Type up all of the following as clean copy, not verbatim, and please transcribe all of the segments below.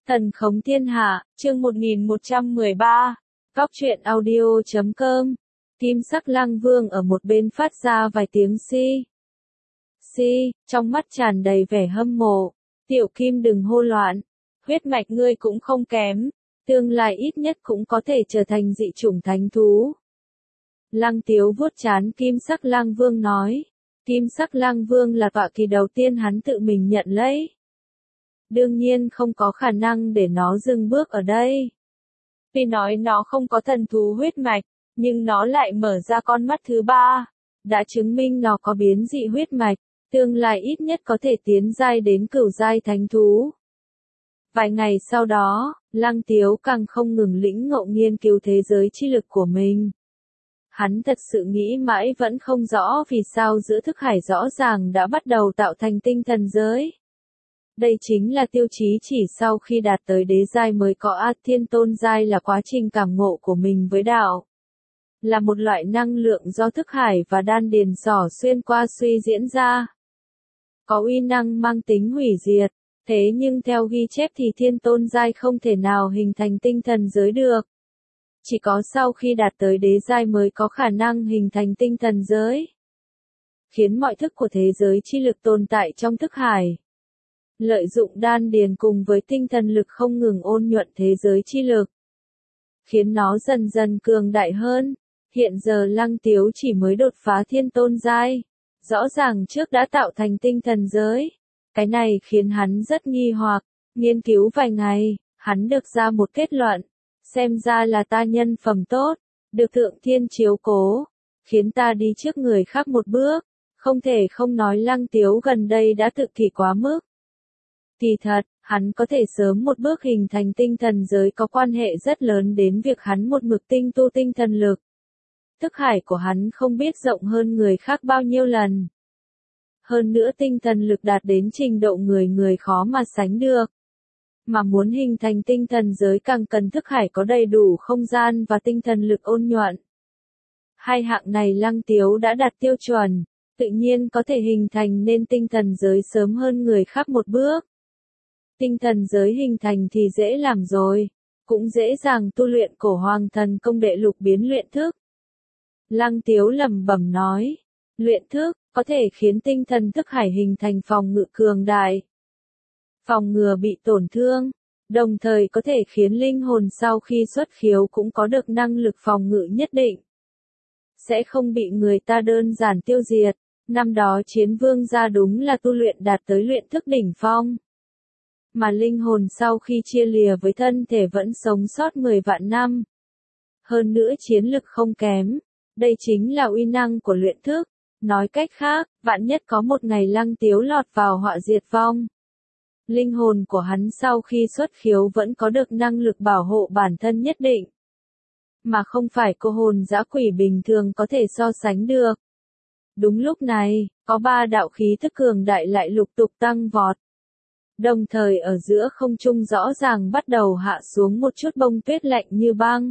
Thần khống thiên hạ, chương 1113, Góc truyện audio.com. Kim sắc lang vương ở một bên phát ra vài tiếng si, trong mắt tràn đầy vẻ hâm mộ. Tiểu Kim đừng hô loạn, huyết mạch ngươi cũng không kém, tương lai ít nhất cũng có thể trở thành dị chủng thánh thú. Lăng Tiếu vuốt trán kim sắc lang vương nói, kim sắc lang vương là tọa kỳ đầu tiên hắn tự mình nhận lấy. Đương nhiên không có khả năng để nó dừng bước ở đây. Vì nói nó không có thần thú huyết mạch, nhưng nó lại mở ra con mắt thứ ba, đã chứng minh nó có biến dị huyết mạch, tương lai ít nhất có thể tiến giai đến cửu giai thánh thú. Vài ngày sau đó, Lăng Tiếu càng không ngừng lĩnh ngộ nghiên cứu thế giới chi lực của mình. Hắn thật sự nghĩ mãi vẫn không rõ vì sao giữa thức hải rõ ràng đã bắt đầu tạo thành tinh thần giới. Đây chính là tiêu chí chỉ sau khi đạt tới đế giai mới có A Thiên Tôn giai là quá trình cảm ngộ của mình với đạo. Là một loại năng lượng do thức hải và đan điền xỏ xuyên qua suy diễn ra. Có uy năng mang tính hủy diệt, thế nhưng theo ghi chép thì Thiên Tôn giai không thể nào hình thành tinh thần giới được. Chỉ có sau khi đạt tới đế giai mới có khả năng hình thành tinh thần giới. Khiến mọi thức của thế giới chi lực tồn tại trong thức hải. Lợi dụng đan điền cùng với tinh thần lực không ngừng ôn nhuận thế giới chi lực. Khiến nó dần dần cường đại hơn. Hiện giờ Lăng Tiếu chỉ mới đột phá Thiên Tôn giai. Rõ ràng trước đã tạo thành tinh thần giới. Cái này khiến hắn rất nghi hoặc. Nghiên cứu vài ngày, hắn được ra một kết luận. Xem ra là ta nhân phẩm tốt, được Thượng Thiên chiếu cố. Khiến ta đi trước người khác một bước. Không thể không nói Lăng Tiếu gần đây đã tự kỷ quá mức. Kỳ thật, hắn có thể sớm một bước hình thành tinh thần giới có quan hệ rất lớn đến việc hắn một mực tinh tu tinh thần lực. Thức hải của hắn không biết rộng hơn người khác bao nhiêu lần. Hơn nữa tinh thần lực đạt đến trình độ người khó mà sánh được. Mà muốn hình thành tinh thần giới càng cần thức hải có đầy đủ không gian và tinh thần lực ôn nhuận. Hai hạng này Lăng Tiếu đã đạt tiêu chuẩn, tự nhiên có thể hình thành nên tinh thần giới sớm hơn người khác một bước. Tinh thần giới hình thành thì dễ làm rồi, cũng dễ dàng tu luyện Cổ Hoàng Thần Công đệ lục biến luyện thức. Lăng Tiếu lẩm bẩm nói, luyện thức, có thể khiến tinh thần thức hải hình thành phòng ngự cường đại. Phòng ngừa bị tổn thương, đồng thời có thể khiến linh hồn sau khi xuất khiếu cũng có được năng lực phòng ngự nhất định. Sẽ không bị người ta đơn giản tiêu diệt, năm đó Chiến Vương gia đúng là tu luyện đạt tới luyện thức đỉnh phong. Mà linh hồn sau khi chia lìa với thân thể vẫn sống sót 10 vạn năm. Hơn nữa chiến lực không kém, đây chính là uy năng của luyện thức. Nói cách khác, vạn nhất có một ngày Lăng Tiếu lọt vào họa diệt vong. Linh hồn của hắn sau khi xuất khiếu vẫn có được năng lực bảo hộ bản thân nhất định. Mà không phải cô hồn dã quỷ bình thường có thể so sánh được. Đúng lúc này, có 3 đạo khí thức cường đại lại lục tục tăng vọt. Đồng thời ở giữa không trung rõ ràng bắt đầu hạ xuống một chút bông tuyết lạnh như băng.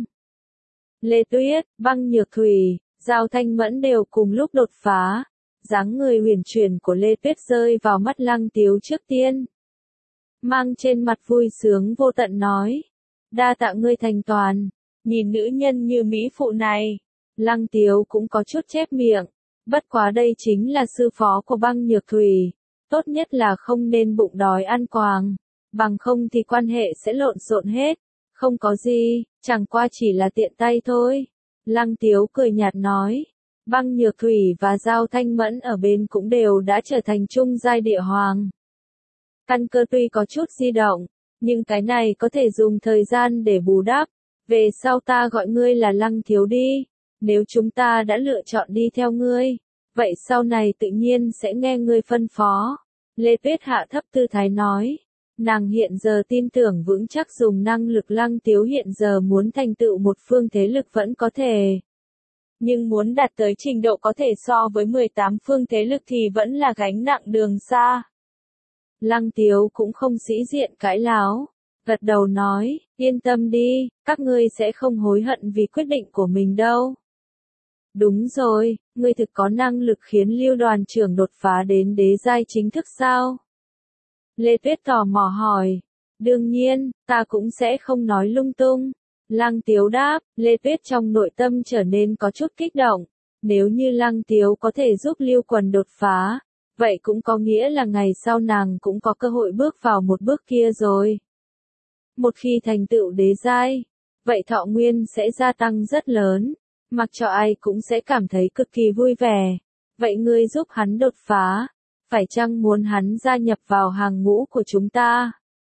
Lê Tuyết, Băng Nhược Thủy, Giao Thanh Mẫn đều cùng lúc đột phá. Dáng người huyền chuyển của Lê Tuyết rơi vào mắt Lăng Tiếu trước tiên. Mang trên mặt vui sướng vô tận nói. Đa tạ ngươi thành toàn. Nhìn nữ nhân như mỹ phụ này. Lăng Tiếu cũng có chút chép miệng. Bất quá đây chính là sư phó của Băng Nhược Thủy. Tốt nhất là không nên bụng đói ăn quàng, bằng không thì quan hệ sẽ lộn xộn hết. Không có gì, chẳng qua chỉ là tiện tay thôi. Lăng Tiếu cười nhạt nói, Băng Nhược Thủy và Giao Thanh Mẫn ở bên cũng đều đã trở thành trung giai địa hoàng. Căn cơ tuy có chút di động, nhưng cái này có thể dùng thời gian để bù đắp. Về sau ta gọi ngươi là Lăng Thiếu đi, nếu chúng ta đã lựa chọn đi theo ngươi. Vậy sau này tự nhiên sẽ nghe ngươi phân phó. Lê Tuyết hạ thấp tư thái nói. Nàng hiện giờ tin tưởng vững chắc dùng năng lực Lăng Tiếu hiện giờ muốn thành tựu một phương thế lực vẫn có thể. Nhưng muốn đạt tới trình độ có thể so với 18 phương thế lực thì vẫn là gánh nặng đường xa. Lăng Tiếu cũng không sĩ diện cãi láo. Gật đầu nói, yên tâm đi, các ngươi sẽ không hối hận vì quyết định của mình đâu. Đúng rồi, ngươi thực có năng lực khiến Lưu đoàn trưởng đột phá đến đế giai chính thức sao? Lê Tuyết tò mò hỏi. Đương nhiên, ta cũng sẽ không nói lung tung. Lăng Tiếu đáp, Lê Tuyết trong nội tâm trở nên có chút kích động. Nếu như Lăng Tiếu có thể giúp Lưu Quần đột phá, vậy cũng có nghĩa là ngày sau nàng cũng có cơ hội bước vào một bước kia rồi. Một khi thành tựu đế giai, vậy thọ nguyên sẽ gia tăng rất lớn, mặc cho ai cũng sẽ cảm thấy cực kỳ vui vẻ. Vậy ngươi giúp hắn đột phá, phải chăng muốn hắn gia nhập vào hàng ngũ của chúng ta?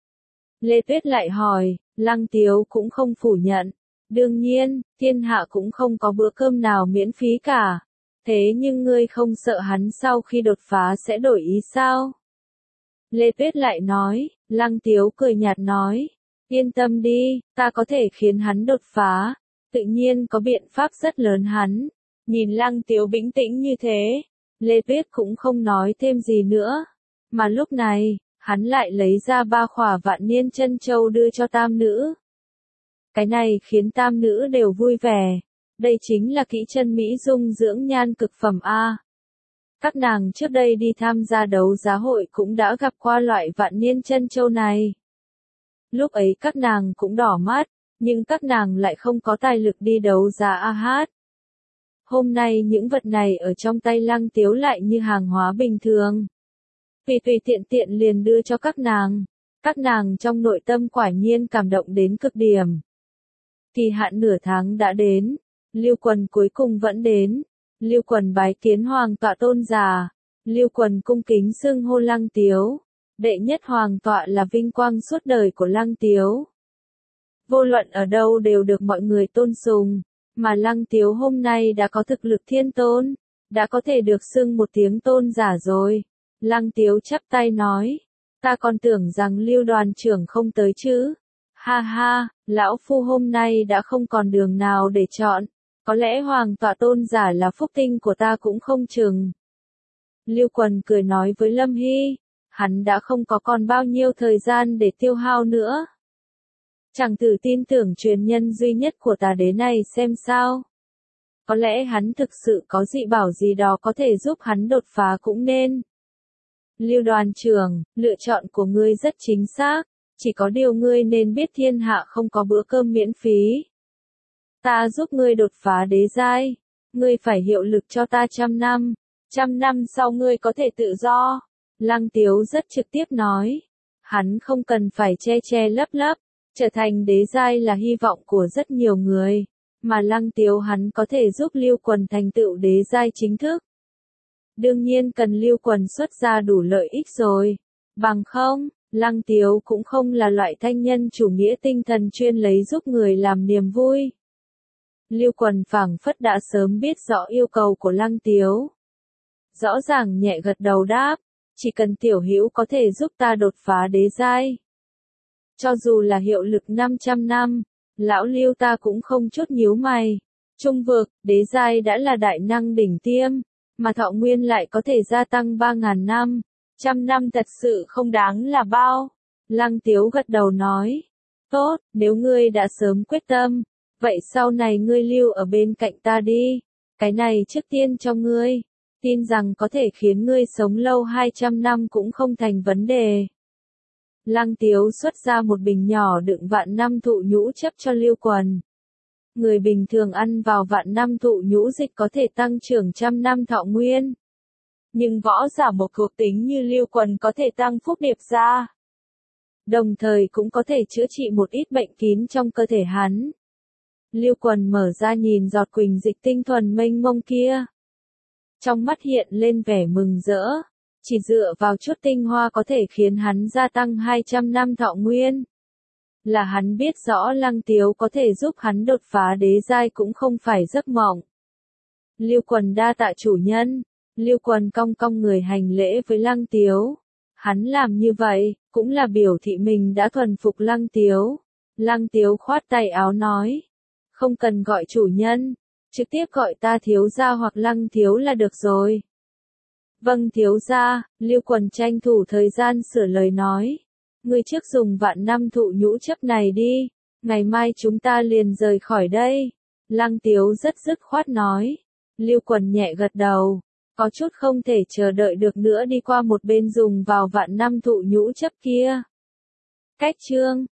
Lê Tuyết lại hỏi, Lăng Tiếu cũng không phủ nhận. Đương nhiên, thiên hạ cũng không có bữa cơm nào miễn phí cả. Thế nhưng ngươi không sợ hắn sau khi đột phá sẽ đổi ý sao? Lê Tuyết lại nói, Lăng Tiếu cười nhạt nói, yên tâm đi, ta có thể khiến hắn đột phá, tự nhiên có biện pháp rất lớn hắn. Nhìn Lăng Tiếu bình tĩnh như thế, Lê Tuyết cũng không nói thêm gì nữa. Mà lúc này, hắn lại lấy ra 3 khỏa vạn niên chân châu đưa cho tam nữ. Cái này khiến tam nữ đều vui vẻ. Đây chính là kỹ chân mỹ dung dưỡng nhan cực phẩm A. Các nàng trước đây đi tham gia đấu giá hội cũng đã gặp qua loại vạn niên chân châu này. Lúc ấy các nàng cũng đỏ mắt, nhưng các nàng lại không có tài lực đi đấu giá a hát. Hôm nay những vật này ở trong tay Lăng Tiếu lại như hàng hóa bình thường. Tùy tùy tiện tiện liền đưa cho các nàng. Các nàng trong nội tâm quả nhiên cảm động đến cực điểm. Kỳ hạn nửa tháng đã đến, Lưu Quần cuối cùng vẫn đến. Lưu Quần bái kiến hoàng tọa tôn giả. Lưu Quần cung kính xưng hô Lăng Tiếu. Đệ nhất hoàng tọa là vinh quang suốt đời của Lăng Tiếu. Vô luận ở đâu đều được mọi người tôn sùng, mà Lăng Tiếu hôm nay đã có thực lực thiên tôn, đã có thể được xưng một tiếng tôn giả rồi. Lăng Tiếu chắp tay nói, ta còn tưởng rằng Lưu đoàn trưởng không tới chứ. Ha ha, lão phu hôm nay đã không còn đường nào để chọn, có lẽ hoàng tọa tôn giả là phúc tinh của ta cũng không chừng. Lưu Quần cười nói với Lâm Hy, hắn đã không có còn bao nhiêu thời gian để tiêu hao nữa. Chàng thử tin tưởng truyền nhân duy nhất của tà đế này xem sao. Có lẽ hắn thực sự có dị bảo gì đó có thể giúp hắn đột phá cũng nên. Lưu đoàn trưởng, lựa chọn của ngươi rất chính xác, chỉ có điều ngươi nên biết thiên hạ không có bữa cơm miễn phí. Ta giúp ngươi đột phá đế giai, ngươi phải hiệu lực cho ta 100 năm, 100 năm sau ngươi có thể tự do. Lăng Tiếu rất trực tiếp nói, hắn không cần phải che che lấp lấp, trở thành đế giai là hy vọng của rất nhiều người, mà Lăng Tiếu hắn có thể giúp Lưu Quần thành tựu đế giai chính thức. Đương nhiên cần Lưu Quần xuất ra đủ lợi ích rồi, bằng không, Lăng Tiếu cũng không là loại thanh nhân chủ nghĩa tinh thần chuyên lấy giúp người làm niềm vui. Lưu Quần phảng phất đã sớm biết rõ yêu cầu của Lăng Tiếu. Rõ ràng nhẹ gật đầu đáp, chỉ cần tiểu hữu có thể giúp ta đột phá đế giai. Cho dù là hiệu lực 500 năm, lão Lưu ta cũng không chút nhíu mày. Trung vực, đế giai đã là đại năng đỉnh tiêm, mà thọ nguyên lại có thể gia tăng 3.000 năm. 100 năm thật sự không đáng là bao. Lăng Tiếu gật đầu nói, tốt, nếu ngươi đã sớm quyết tâm, vậy sau này ngươi lưu ở bên cạnh ta đi. Cái này trước tiên cho ngươi, tin rằng có thể khiến ngươi sống lâu 200 năm cũng không thành vấn đề. Lăng Tiếu xuất ra một bình nhỏ đựng vạn năm thụ nhũ chấp cho Lưu Quần. Người bình thường ăn vào vạn năm thụ nhũ dịch có thể tăng trưởng 100 năm thọ nguyên. Nhưng võ giả một thuộc tính như Lưu Quần có thể tăng phúc điệp ra. Đồng thời cũng có thể chữa trị một ít bệnh kín trong cơ thể hắn. Lưu Quần mở ra nhìn giọt quỳnh dịch tinh thuần mênh mông kia. Trong mắt hiện lên vẻ mừng rỡ. Chỉ dựa vào chút tinh hoa có thể khiến hắn gia tăng 200 năm thọ nguyên. Là hắn biết rõ Lăng Tiếu có thể giúp hắn đột phá đế giai cũng không phải giấc mộng. Lưu Quần đa tạ chủ nhân. Lưu Quần cong cong người hành lễ với Lăng Tiếu. Hắn làm như vậy, cũng là biểu thị mình đã thuần phục Lăng Tiếu. Lăng Tiếu khoát tay áo nói. Không cần gọi chủ nhân, trực tiếp gọi ta thiếu gia hoặc Lăng Thiếu là được rồi. Vâng thiếu gia, Lưu Quần tranh thủ thời gian sửa lời nói. Ngươi trước dùng vạn năm thụ nhũ chấp này đi, ngày mai chúng ta liền rời khỏi đây. Lăng Tiếu rất dứt khoát nói. Lưu Quần nhẹ gật đầu, có chút không thể chờ đợi được nữa đi qua một bên dùng vào vạn năm thụ nhũ chấp kia. Cách chương